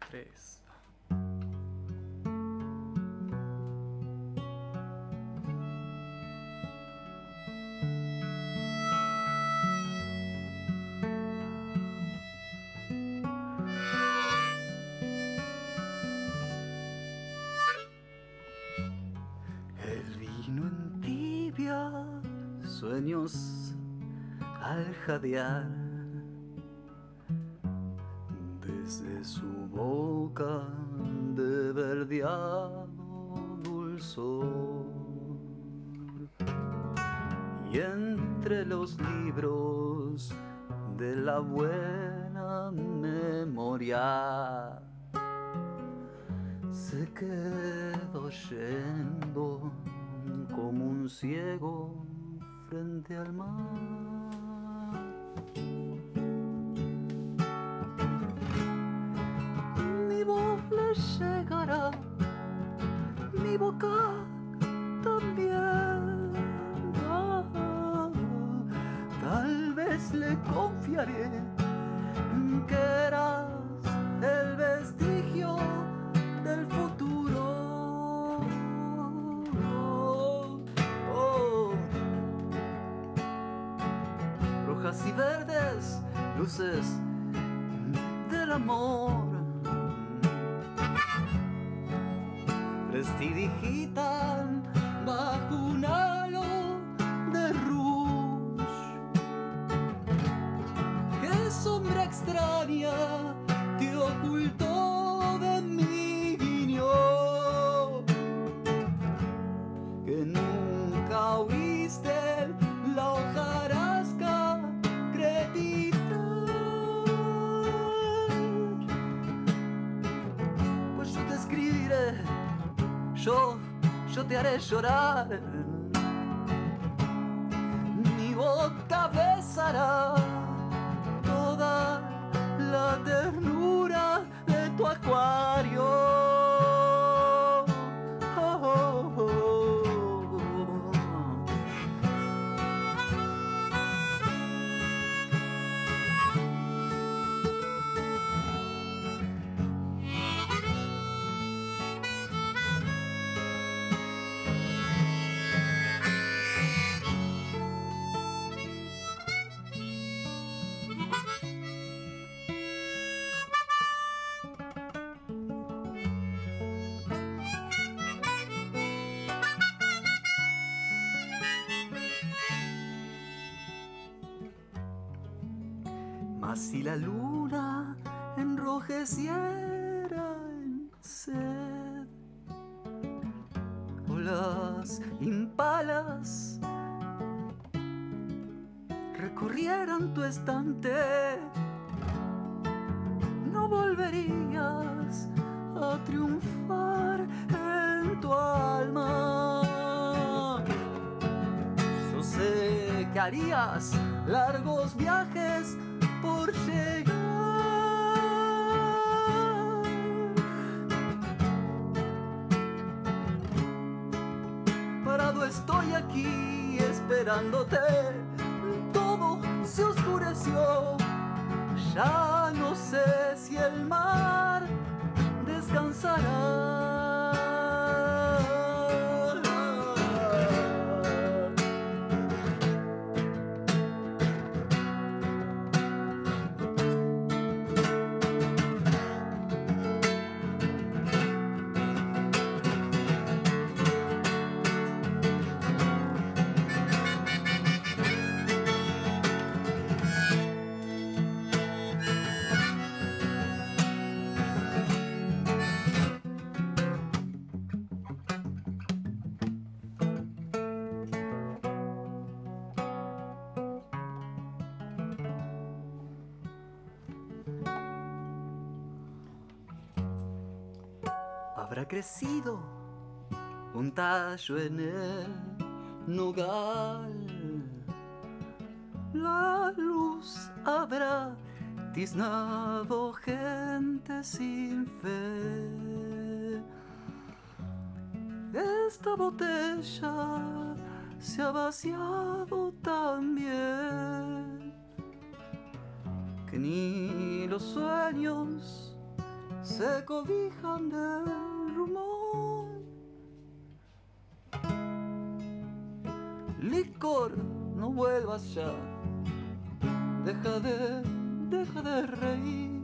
3. El vino en tibia, sueños al jadear. Desde su boca de verdeado dulzor, y entre los libros de la buena memoria se quedó yendo como un ciego frente al mar. Mi voz le llegará, mi boca también. Tal vez le confiaré que eras el vestigio del futuro. Rojas y verdes, luces del amor, prestidigitan bajo un halo de rouge. ¿Qué sombra extraña te ocultó de mi guiño? Que nunca oíste la hojarasca crepitar. Pues yo te escribiré, yo te haré llorar. Mi boca besará toda la ternura de tu acuario. Oh, oh, oh. Mas si la luna enrojeciera en sed, o las impalas recorrieran tu estante, no volverías a triunfar en tu alma. Yo sé que harías largos viajes por llegar. Parado estoy aquí esperándote. Todo se oscureció. Ya no sé si el mar descansará. Habrá crecido un tallo en el nogal. La luz habrá tiznado gente sin fe. Esta botella se ha vaciado también, que ni los sueños se cobijan del rumor. Licor, no vuelvas ya, deja de reír.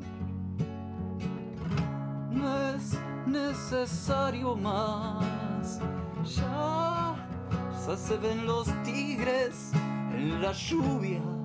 No es necesario más, ya se ven los tigres en la lluvia